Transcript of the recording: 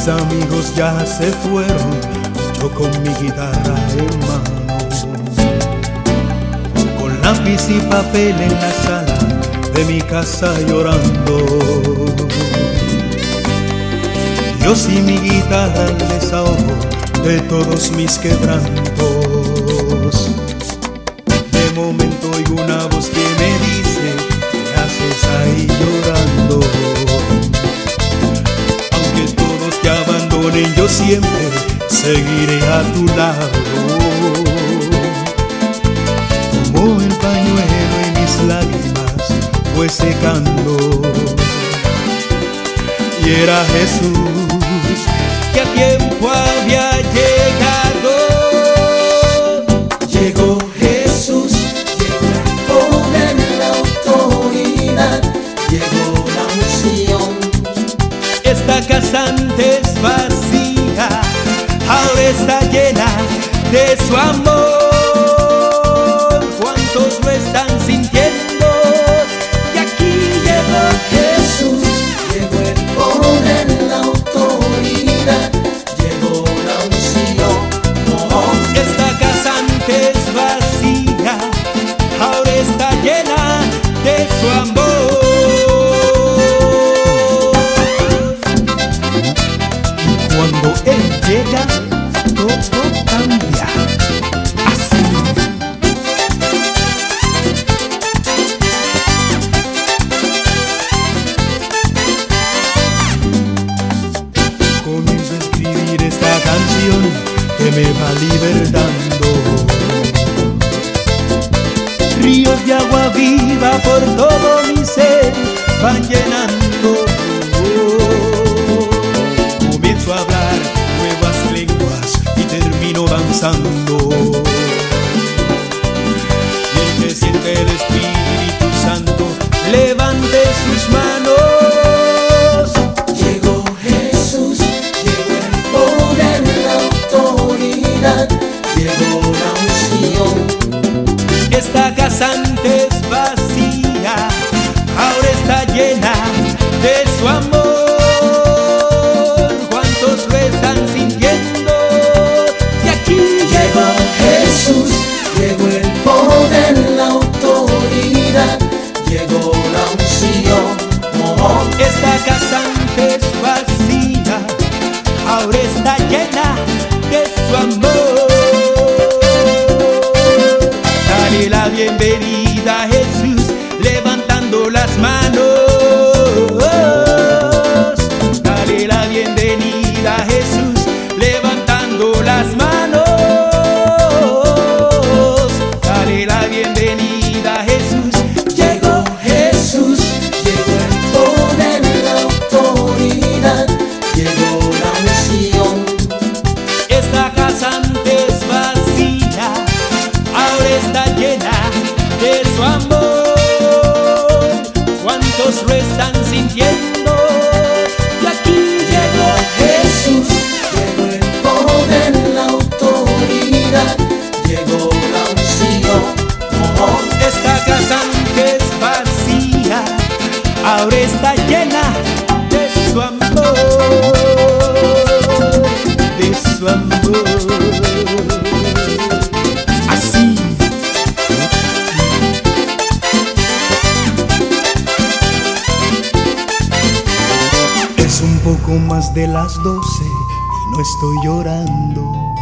amigos ya se fueron, yo con mi guitarra en mano, con lápiz y papel en la sala de mi casa llorando. Dios y mi guitarra al desahogo de todos mis quebrantos. De momento oigo una voz que me dice: ¿qué haces ahí llorando? Aunque todos te abandonen, yo siempre seguiré a tu lado. Como el pañuelo en mis lágrimas fue secando, y era Jesús que a tiempo había llegado. Llegó Jesús, llegó el poder, la autoridad, llegó la unción. Esta casa antes vacía, ahora está llena de su amor. ¿Cuántos lo están sintiendo? Y aquí llegó Jesús, llegó el poder, la autoridad, llegó la unción. Esta casa antes vacía, ahora está llena de su amor. Y cuando Él llega, todo cambia. Así. Comienzo a escribir esta canción que me va libertando. Ríos de agua viva por todo mi ser van llenando. Comienzo a hablar nuevas lenguas y termino danzando. Y el que siente el Espíritu Santo, levante sus manos. Llegó Jesús, llegó el poder, la autoridad, llegó la unción. Esta casa antes vacía, ahora está llena de su amor. ¿Cuántos lo están sintiendo? Y aquí Llegó Jesús, llegó el poder, la autoridad, llegó la unción. esta casa antes vacía, ahora está llena de su amor. Dale la bienvenida a Jesús, levantando las manos. Dale la bienvenida a Jesús, levantando las manos. Dale la bienvenida a Jesús. Llegó Jesús, llegó el poder, la autoridad, llegó la unción. Esta casa antes vacía, ahora está llena de su amor. ¿Cuántos lo están sintiendo? Y aquí Llegó Jesús, llegó el poder, la autoridad, llegó la unción. esta casa antes vacía, ahora está llena de su amor, de su amor. Así. Es un poco más de las 12 y no estoy llorando.